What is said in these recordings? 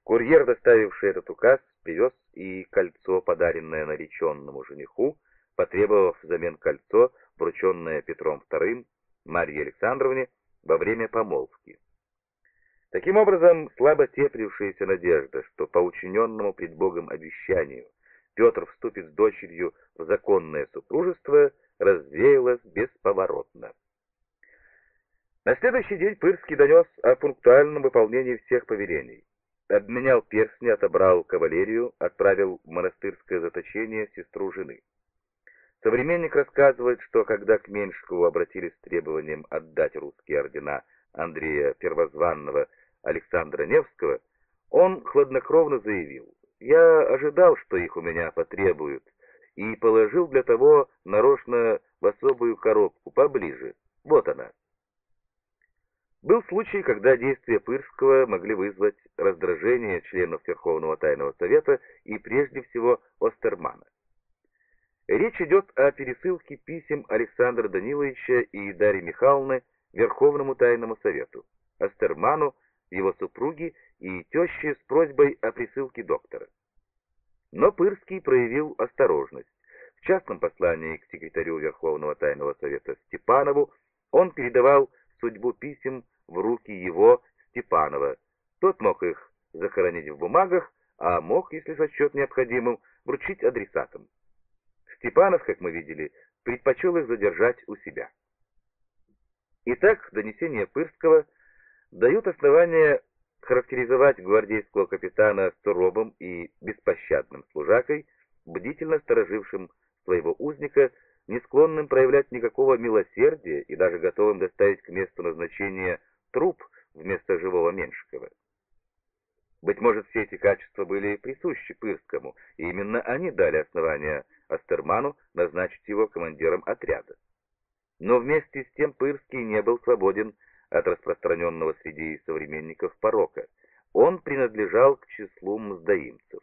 Курьер, доставивший этот указ, привез и кольцо, подаренное нареченному жениху, потребовав взамен кольцо, врученное Петром II Марье Александровне во время помолвки. Таким образом, слабо теплившаяся надежда, что по учиненному пред Богом обещанию Петр вступит с дочерью в законное супружество, развеялась бесповоротно. На следующий день Пырский донес о пунктуальном выполнении всех повелений. Обменял перстни, отобрал кавалерию, отправил в монастырское заточение сестру жены. Современник рассказывает, что когда к Меньшикову обратились с требованием отдать русские ордена Андрея Первозванного Александра Невского, он хладнокровно заявил: «Я ожидал, что их у меня потребуют, и положил для того нарочно в особую коробку поближе. Вот она». Был случай, когда действия Пырского могли вызвать раздражение членов Верховного Тайного Совета и прежде всего Остермана. Речь идет о пересылке писем Александра Даниловича и Дарьи Михайловны Верховному Тайному Совету, Остерману, его супруге и теще с просьбой о присылке доктора. Но Пырский проявил осторожность. В частном послании к секретарю Верховного Тайного Совета Степанову он передавал судьбу писем в руки его, Степанова. Тот мог их захоронить в бумагах, а мог, если сочет необходимым, вручить адресатам. Степанов, как мы видели, предпочел их задержать у себя. Итак, донесения Пырского дают основания характеризовать гвардейского капитана суровым и беспощадным служакой, бдительно сторожившим своего узника, не склонным проявлять никакого милосердия и даже готовым доставить к месту назначения труп вместо живого Меньшикова. Быть может, все эти качества были присущи Пырскому, и именно они дали основания Остерману назначить его командиром отряда. Но вместе с тем Пырский не был свободен от распространенного среди современников порока. Он принадлежал к числу мздоимцев.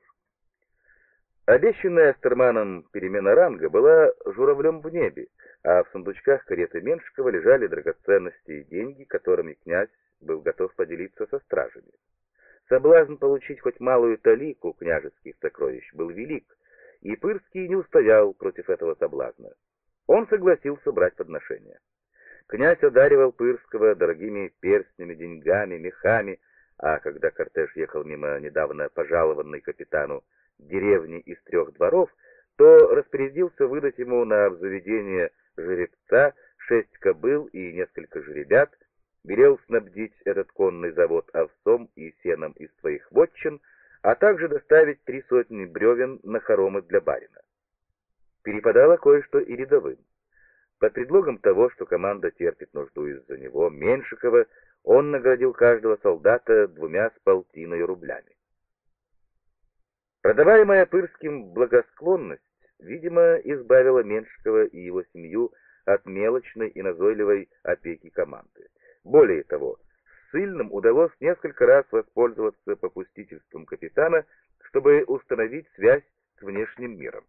Обещанная Остерманом перемена ранга была журавлем в небе, а в сундучках кареты Меньшикова лежали драгоценности и деньги, которыми князь был готов поделиться со стражами. Соблазн получить хоть малую талику княжеских сокровищ был велик, и Пырский не устоял против этого соблазна. Он согласился брать подношения. Князь одаривал Пырского дорогими перстнями, деньгами, мехами, а когда кортеж ехал мимо недавно пожалованной капитану деревни из 3 дворов, то распорядился выдать ему на обзаведение жеребца 6 кобыл и несколько жеребят, велел снабдить этот конный завод овсом и сеном из своих вотчин, а также доставить 3 сотни бревен на хоромы для барина. Перепадало кое-что и рядовым. Под предлогом того, что команда терпит нужду из-за него, Меньшикова, он наградил каждого солдата 2,5 рублями. Продаваемая Пырским благосклонность, видимо, избавила Меньшикова и его семью от мелочной и назойливой опеки команды. Более того, ссыльным удалось несколько раз воспользоваться попустительством капитана, чтобы установить связь с внешним миром.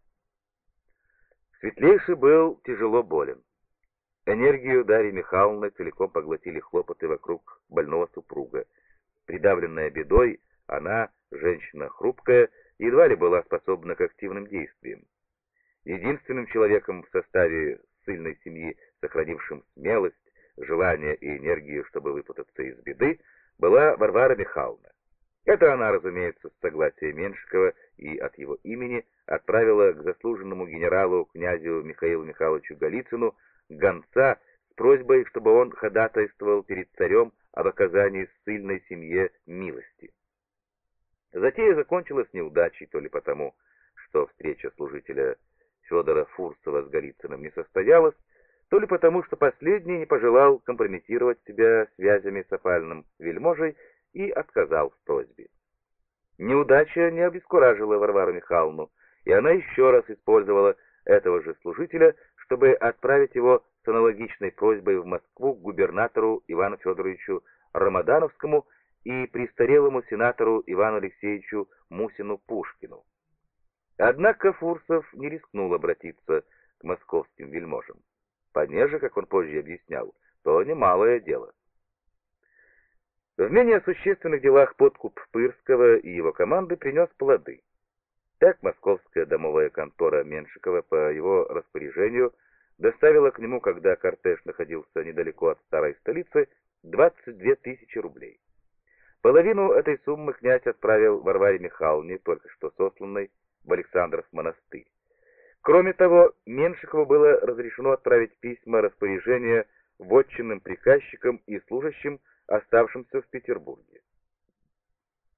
Светлейший был тяжело болен. Энергию Дарьи Михайловны целиком поглотили хлопоты вокруг больного супруга. Придавленная бедой, она, женщина хрупкая, едва ли была способна к активным действиям. Единственным человеком в составе ссыльной семьи, сохранившим смелость, желание и энергию, чтобы выпутаться из беды, была Варвара Михайловна. Это она, разумеется, с согласия Меньшикова и от его имени отправила к заслуженному генералу князю Михаилу Михайловичу Голицыну гонца с просьбой, чтобы он ходатайствовал перед царем об оказании ссыльной семье милости. Затея закончилась неудачей то ли потому, что встреча служителя Федора Фурсова с Голицыным не состоялась, то ли потому, что последний не пожелал компрометировать себя связями с опальным вельможей и отказал в просьбе. Неудача не обескуражила Варвару Михайловну, и она еще раз использовала этого же служителя, чтобы отправить его с аналогичной просьбой в Москву к губернатору Ивану Федоровичу Рамадановскому и престарелому сенатору Ивану Алексеевичу Мусину-Пушкину. Однако Фурсов не рискнул обратиться к московским вельможам. Понеже, как он позже объяснял, то немалое дело. В менее существенных делах подкуп Пырского и его команды принес плоды. Так московская домовая контора Меншикова по его распоряжению доставила к нему, когда кортеж находился недалеко от старой столицы, 22 тысячи рублей. Половину этой суммы князь отправил Варваре Михайловне, только что сосланной в Александров монастырь. Кроме того, Меншикову было разрешено отправить письма распоряжения вотчинным приказчикам и служащим, оставшимся в Петербурге.